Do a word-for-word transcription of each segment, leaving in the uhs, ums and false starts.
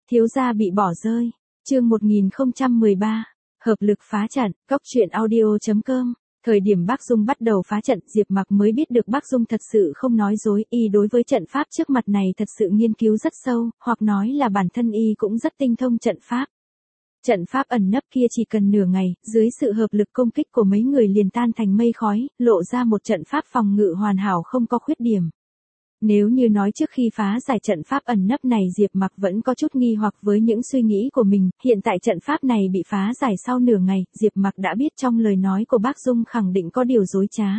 Thiếu gia bị bỏ rơi. Chương một nghìn không trăm mười ba. Hợp lực phá trận. Góc truyện audio chấm com. Thời điểm Bác Dung bắt đầu phá trận, Diệp Mặc mới biết được Bác Dung thật sự không nói dối, y đối với trận pháp trước mặt này thật sự nghiên cứu rất sâu, hoặc nói là bản thân y cũng rất tinh thông trận pháp. Trận pháp ẩn nấp kia chỉ cần nửa ngày, dưới sự hợp lực công kích của mấy người liền tan thành mây khói, lộ ra một trận pháp phòng ngự hoàn hảo không có khuyết điểm. Nếu như nói trước khi phá giải trận pháp ẩn nấp này Diệp Mặc vẫn có chút nghi hoặc với những suy nghĩ của mình, hiện tại trận pháp này bị phá giải sau nửa ngày, Diệp Mặc đã biết trong lời nói của Bác Dung khẳng định có điều dối trá.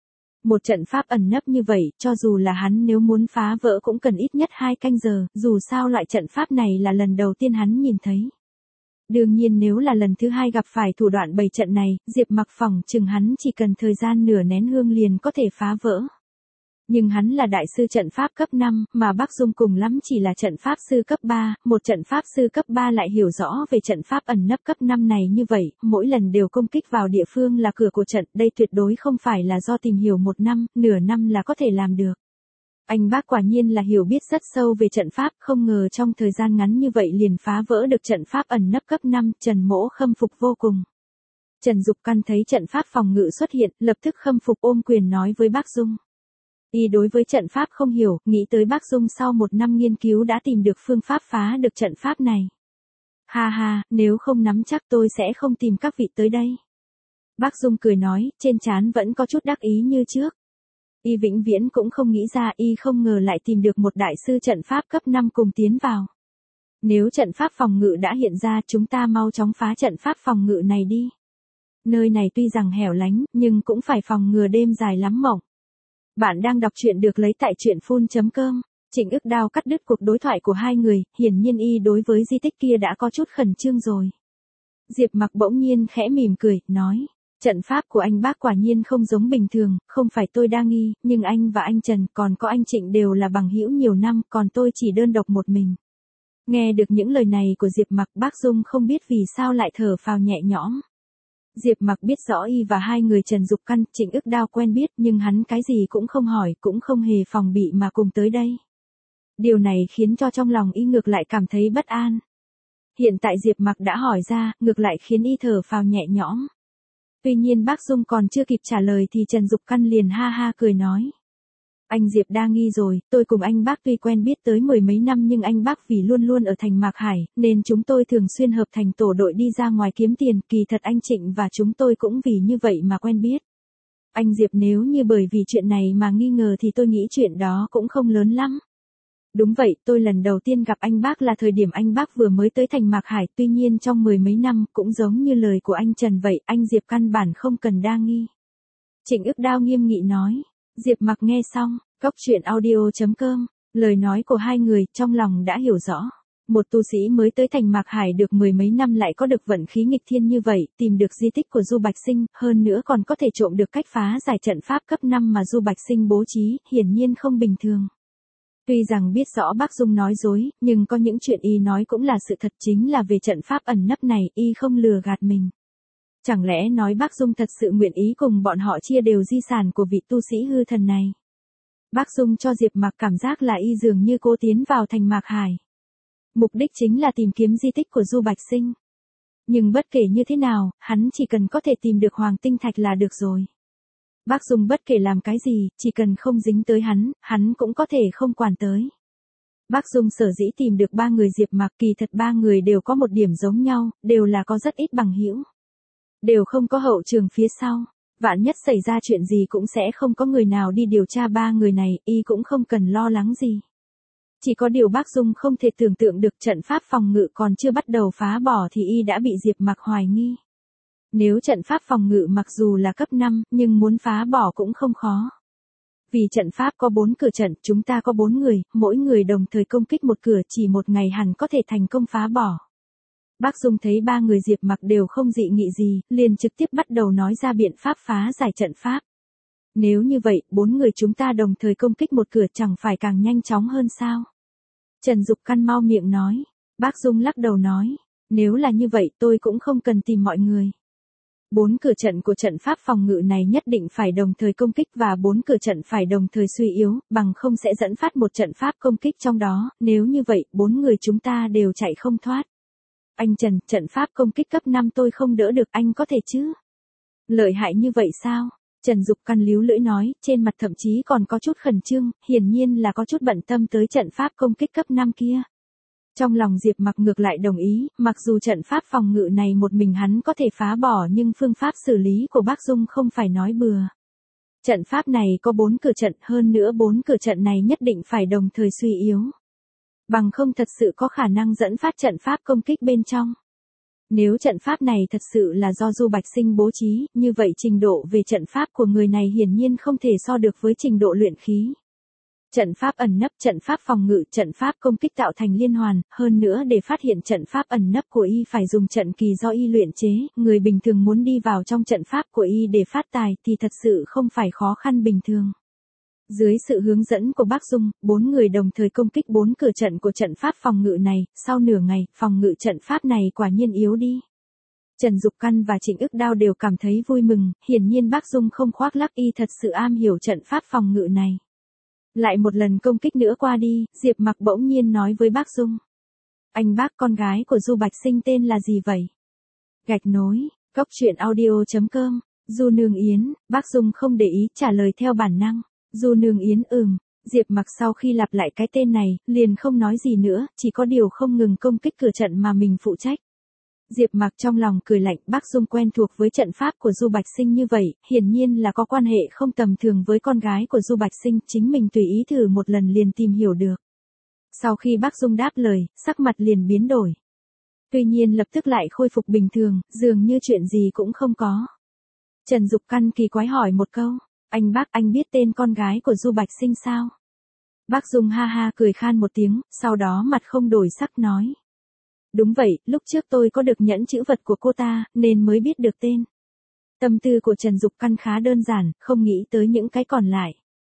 Một trận pháp ẩn nấp như vậy, cho dù là hắn nếu muốn phá vỡ cũng cần ít nhất hai canh giờ, dù sao loại trận pháp này là lần đầu tiên hắn nhìn thấy. Đương nhiên nếu là lần thứ hai gặp phải thủ đoạn bày trận này, Diệp Mặc phỏng chừng hắn chỉ cần thời gian nửa nén hương liền có thể phá vỡ. Nhưng hắn là đại sư trận pháp cấp năm, mà Bác Dung cùng lắm chỉ là trận pháp sư cấp ba, một trận pháp sư cấp ba lại hiểu rõ về trận pháp ẩn nấp cấp năm này như vậy, mỗi lần đều công kích vào địa phương là cửa của trận, đây tuyệt đối không phải là do tìm hiểu một năm, nửa năm là có thể làm được. Anh Bác quả nhiên là hiểu biết rất sâu về trận pháp, không ngờ trong thời gian ngắn như vậy liền phá vỡ được trận pháp ẩn nấp cấp năm, Trần Mỗ khâm phục vô cùng. Trần Dục Căn thấy trận pháp phòng ngự xuất hiện, lập tức khâm phục ôm quyền nói với Bác Dung. Y đối với trận pháp không hiểu, nghĩ tới Bác Dung sau một năm nghiên cứu đã tìm được phương pháp phá được trận pháp này. Ha ha, nếu không nắm chắc tôi sẽ không tìm các vị tới đây. Bác Dung cười nói, trên trán vẫn có chút đắc ý như trước. Y vĩnh viễn cũng không nghĩ ra, y không ngờ lại tìm được một đại sư trận pháp cấp năm cùng tiến vào. Nếu trận pháp phòng ngự đã hiện ra, chúng ta mau chóng phá trận pháp phòng ngự này đi. Nơi này tuy rằng hẻo lánh, nhưng cũng phải phòng ngừa đêm dài lắm mộng. Bạn đang đọc truyện được lấy tại truyện phun chấm com. Trịnh Ức Đao cắt đứt cuộc đối thoại của hai người, hiển nhiên y đối với di tích kia đã có chút khẩn trương rồi. Diệp Mặc bỗng nhiên khẽ mỉm cười, nói, trận pháp của anh Bác quả nhiên không giống bình thường, không phải tôi đa nghi, nhưng anh và anh Trần còn có anh Trịnh đều là bằng hữu nhiều năm, còn tôi chỉ đơn độc một mình. Nghe được những lời này của Diệp Mặc, Bác Dung không biết vì sao lại thở phào nhẹ nhõm. Diệp Mặc biết rõ y và hai người Trần Dục Căn, Trịnh Ức Đao quen biết, nhưng hắn cái gì cũng không hỏi, cũng không hề phòng bị mà cùng tới đây. Điều này khiến cho trong lòng y ngược lại cảm thấy bất an. Hiện tại Diệp Mặc đã hỏi ra, ngược lại khiến y thở phào nhẹ nhõm. Tuy nhiên Bác Dung còn chưa kịp trả lời thì Trần Dục Căn liền ha ha cười nói. Anh Diệp đa nghi rồi, tôi cùng anh Bác tuy quen biết tới mười mấy năm nhưng anh Bác vì luôn luôn ở thành Mạc Hải, nên chúng tôi thường xuyên hợp thành tổ đội đi ra ngoài kiếm tiền, kỳ thật anh Trịnh và chúng tôi cũng vì như vậy mà quen biết. Anh Diệp nếu như bởi vì chuyện này mà nghi ngờ thì tôi nghĩ chuyện đó cũng không lớn lắm. Đúng vậy, tôi lần đầu tiên gặp anh Bác là thời điểm anh Bác vừa mới tới thành Mạc Hải, tuy nhiên trong mười mấy năm cũng giống như lời của anh Trần vậy, anh Diệp căn bản không cần đa nghi. Trịnh Ức Đao nghiêm nghị nói. Diệp Mặc nghe xong, góc truyện audio chấm com, lời nói của hai người trong lòng đã hiểu rõ. Một tu sĩ mới tới thành Mạc Hải được mười mấy năm lại có được vận khí nghịch thiên như vậy, tìm được di tích của Du Bạch Sinh, hơn nữa còn có thể trộm được cách phá giải trận pháp cấp năm mà Du Bạch Sinh bố trí, hiển nhiên không bình thường. Tuy rằng biết rõ Bác Dung nói dối, nhưng có những chuyện y nói cũng là sự thật, chính là về trận pháp ẩn nấp này, y không lừa gạt mình. Chẳng lẽ nói Bác Dung thật sự nguyện ý cùng bọn họ chia đều di sản của vị tu sĩ hư thần này? Bác Dung cho Diệp Mặc cảm giác là y dường như cố tiến vào thành Mạc Hải. Mục đích chính là tìm kiếm di tích của Du Bạch Sinh. Nhưng bất kể như thế nào, hắn chỉ cần có thể tìm được Hoàng Tinh Thạch là được rồi. Bác Dung bất kể làm cái gì, chỉ cần không dính tới hắn, hắn cũng có thể không quản tới. Bác Dung sở dĩ tìm được ba người Diệp Mặc, kỳ thật ba người đều có một điểm giống nhau, đều là có rất ít bằng hữu. Đều không có hậu trường phía sau, vạn nhất xảy ra chuyện gì cũng sẽ không có người nào đi điều tra ba người này, y cũng không cần lo lắng gì. Chỉ có điều Bác Dung không thể tưởng tượng được trận pháp phòng ngự còn chưa bắt đầu phá bỏ thì y đã bị Diệp Mặc hoài nghi. Nếu trận pháp phòng ngự mặc dù là cấp năm, nhưng muốn phá bỏ cũng không khó. Vì trận pháp có bốn cửa trận, chúng ta có bốn người, mỗi người đồng thời công kích một cửa, chỉ một ngày hẳn có thể thành công phá bỏ. Bác Dung thấy ba người Diệp Mặc đều không dị nghị gì, liền trực tiếp bắt đầu nói ra biện pháp phá giải trận pháp. Nếu như vậy, bốn người chúng ta đồng thời công kích một cửa chẳng phải càng nhanh chóng hơn sao? Trần Dục Căn mau miệng nói. Bác Dung lắc đầu nói, nếu là như vậy tôi cũng không cần tìm mọi người. Bốn cửa trận của trận pháp phòng ngự này nhất định phải đồng thời công kích và bốn cửa trận phải đồng thời suy yếu, bằng không sẽ dẫn phát một trận pháp công kích trong đó, nếu như vậy, bốn người chúng ta đều chạy không thoát. Anh Trần, trận pháp công kích cấp năm tôi không đỡ được, anh có thể chứ? Lợi hại như vậy sao? Trần Dục Căn líu lưỡi nói, trên mặt thậm chí còn có chút khẩn trương, hiển nhiên là có chút bận tâm tới trận pháp công kích cấp năm kia. Trong lòng Diệp Mặc ngược lại đồng ý, mặc dù trận pháp phòng ngự này một mình hắn có thể phá bỏ nhưng phương pháp xử lý của Bác Dung không phải nói bừa. Trận pháp này có bốn cửa trận, hơn nữa bốn cửa trận này nhất định phải đồng thời suy yếu. Bằng không thật sự có khả năng dẫn phát trận pháp công kích bên trong. Nếu trận pháp này thật sự là do Du Bạch Sinh bố trí, như vậy trình độ về trận pháp của người này hiển nhiên không thể so được với trình độ luyện khí. Trận pháp ẩn nấp, trận pháp phòng ngự, trận pháp công kích tạo thành liên hoàn, hơn nữa để phát hiện trận pháp ẩn nấp của y phải dùng trận kỳ do y luyện chế, người bình thường muốn đi vào trong trận pháp của y để phát tài thì thật sự không phải khó khăn bình thường. Dưới sự hướng dẫn của Bác Dung, bốn người đồng thời công kích bốn cửa trận của trận pháp phòng ngự này, sau nửa ngày, phòng ngự trận pháp này quả nhiên yếu đi. Trần Dục Căn và Trịnh Ức Đao đều cảm thấy vui mừng, hiển nhiên Bác Dung không khoác lác, y thật sự am hiểu trận pháp phòng ngự này. Lại một lần công kích nữa qua đi, Diệp Mặc bỗng nhiên nói với Bác Dung. Anh bác, con gái của Du Bạch Sinh tên là gì vậy? Gạch nối, cốc truyện audio chấm com, Du Nương Yến. Bác Dung không để ý, trả lời theo bản năng. Du Nương Yến. Ừm. Diệp Mặc sau khi lặp lại cái tên này, liền không nói gì nữa, chỉ có điều không ngừng công kích cửa trận mà mình phụ trách. Diệp Mặc trong lòng cười lạnh, Bác Dung quen thuộc với trận pháp của Du Bạch Sinh như vậy, hiển nhiên là có quan hệ không tầm thường với con gái của Du Bạch Sinh, chính mình tùy ý thử một lần liền tìm hiểu được. Sau khi Bác Dung đáp lời, sắc mặt liền biến đổi. Tuy nhiên lập tức lại khôi phục bình thường, dường như chuyện gì cũng không có. Trần Dục Căn kỳ quái hỏi một câu, anh bác, anh biết tên con gái của Du Bạch Sinh sao? Bác Dung ha ha cười khan một tiếng, sau đó mặt không đổi sắc nói. Đúng vậy, lúc trước tôi có được nhẫn chữ vật của cô ta, nên mới biết được tên. Tâm tư của Trần Dục Căn khá đơn giản, không nghĩ tới những cái còn lại.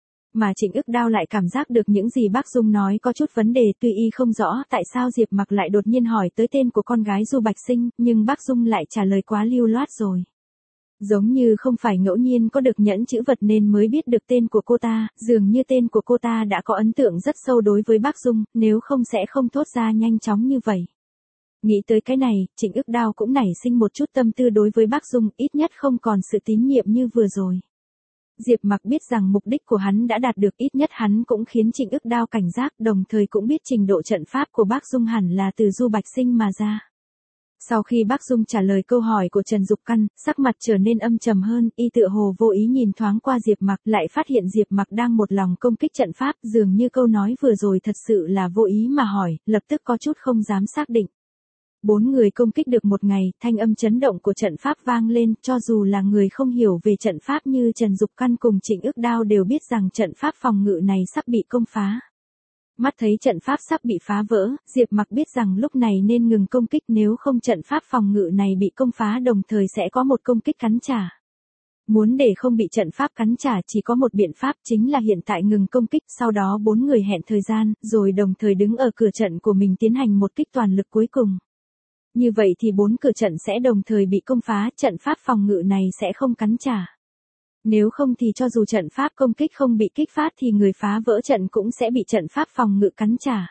Mà Trịnh Ức Đao lại cảm giác được những gì Bác Dung nói có chút vấn đề, tuy y không rõ tại sao Diệp Mặc lại đột nhiên hỏi tới tên của con gái Du Bạch Sinh, nhưng Bác Dung lại trả lời quá lưu loát rồi. Giống như không phải ngẫu nhiên có được nhẫn chữ vật nên mới biết được tên của cô ta, dường như tên của cô ta đã có ấn tượng rất sâu đối với Bác Dung, nếu không sẽ không thốt ra nhanh chóng như vậy. Nghĩ tới cái này, Trịnh Ức Đao cũng nảy sinh một chút tâm tư đối với Bác Dung, ít nhất không còn sự tín nhiệm như vừa rồi. Diệp Mặc biết rằng mục đích của hắn đã đạt được, ít nhất hắn cũng khiến Trịnh Ức Đao cảnh giác, đồng thời cũng biết trình độ trận pháp của Bác Dung hẳn là từ Du Bạch Sinh mà ra. Sau khi Bác Dung trả lời câu hỏi của Trần Dục Căn, sắc mặt trở nên âm trầm hơn, y tựa hồ vô ý nhìn thoáng qua Diệp Mặc, lại phát hiện Diệp Mặc đang một lòng công kích trận pháp, dường như câu nói vừa rồi thật sự là vô ý mà hỏi, lập tức có chút không dám xác định. Bốn người công kích được một ngày, thanh âm chấn động của trận pháp vang lên, cho dù là người không hiểu về trận pháp như Trần Dục Căn cùng Trịnh Ức Đao đều biết rằng trận pháp phòng ngự này sắp bị công phá. Mắt thấy trận pháp sắp bị phá vỡ, Diệp Mặc biết rằng lúc này nên ngừng công kích, nếu không trận pháp phòng ngự này bị công phá đồng thời sẽ có một công kích cắn trả. Muốn để không bị trận pháp cắn trả chỉ có một biện pháp, chính là hiện tại ngừng công kích, sau đó bốn người hẹn thời gian, rồi đồng thời đứng ở cửa trận của mình tiến hành một kích toàn lực cuối cùng. Như vậy thì bốn cửa trận sẽ đồng thời bị công phá, trận pháp phòng ngự này sẽ không cắn trả. Nếu không thì cho dù trận pháp công kích không bị kích phát thì người phá vỡ trận cũng sẽ bị trận pháp phòng ngự cắn trả.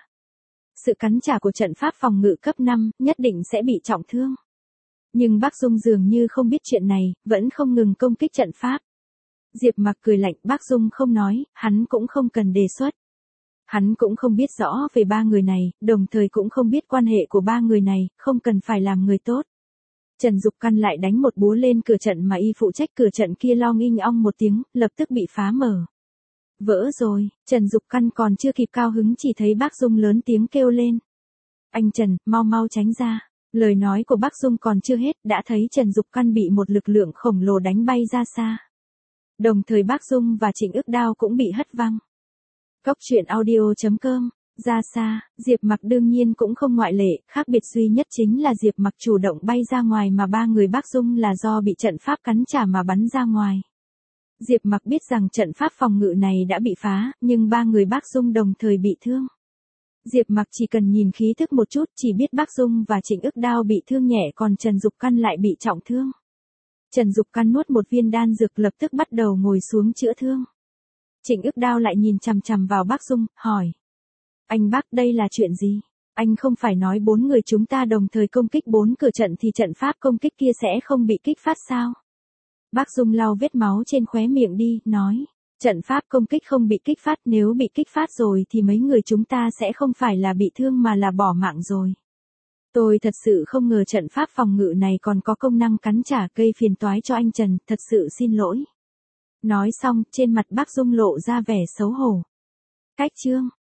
Sự cắn trả của trận pháp phòng ngự cấp năm nhất định sẽ bị trọng thương. Nhưng Bác Dung dường như không biết chuyện này, vẫn không ngừng công kích trận pháp. Diệp Mặc cười lạnh, Bác Dung không nói, hắn cũng không cần đề xuất. Hắn cũng không biết rõ về ba người này, đồng thời cũng không biết quan hệ của ba người này, không cần phải làm người tốt. Trần Dục Căn lại đánh một búa lên cửa trận mà y phụ trách, cửa trận kia lo nghinh ong một tiếng, lập tức bị phá mở. Vỡ rồi, Trần Dục Căn còn chưa kịp cao hứng chỉ thấy Bác Dung lớn tiếng kêu lên. Anh Trần, mau mau tránh ra. Lời nói của Bác Dung còn chưa hết, đã thấy Trần Dục Căn bị một lực lượng khổng lồ đánh bay ra xa. Đồng thời Bác Dung và Trịnh Ức Đao cũng bị hất văng. Cốc truyện audio chấm com. Ra xa, Diệp Mặc đương nhiên cũng không ngoại lệ, khác biệt duy nhất chính là Diệp Mặc chủ động bay ra ngoài mà ba người Bác Dung là do bị trận pháp cắn trả mà bắn ra ngoài. Diệp Mặc biết rằng trận pháp phòng ngự này đã bị phá, nhưng ba người Bác Dung đồng thời bị thương. Diệp Mặc chỉ cần nhìn khí thức một chút chỉ biết Bác Dung và Trịnh Ức Đao bị thương nhẹ, còn Trần Dục Căn lại bị trọng thương. Trần Dục Căn nuốt một viên đan dược lập tức bắt đầu ngồi xuống chữa thương. Trịnh Ức Đao lại nhìn chằm chằm vào Bác Dung, hỏi. Anh bác đây là chuyện gì? Anh không phải nói bốn người chúng ta đồng thời công kích bốn cửa trận thì trận pháp công kích kia sẽ không bị kích phát sao? Bác Dung lau vết máu trên khóe miệng đi, nói. Trận pháp công kích không bị kích phát, nếu bị kích phát rồi thì mấy người chúng ta sẽ không phải là bị thương mà là bỏ mạng rồi. Tôi thật sự không ngờ trận pháp phòng ngự này còn có công năng cắn trả, gây phiền toái cho anh Trần, thật sự xin lỗi. Nói xong, trên mặt Bác Dung lộ ra vẻ xấu hổ. Cách chương